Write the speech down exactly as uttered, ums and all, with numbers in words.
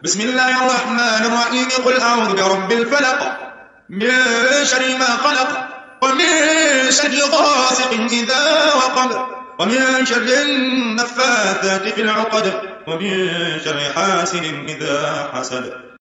بسم الله الرحمن الرحيم. قل أعوذ برب الفلق من شر ما خلق، ومن شر غاسق إذا وقب، ومن شر النفاثات في العقد، ومن شر حاسد إذا حسد.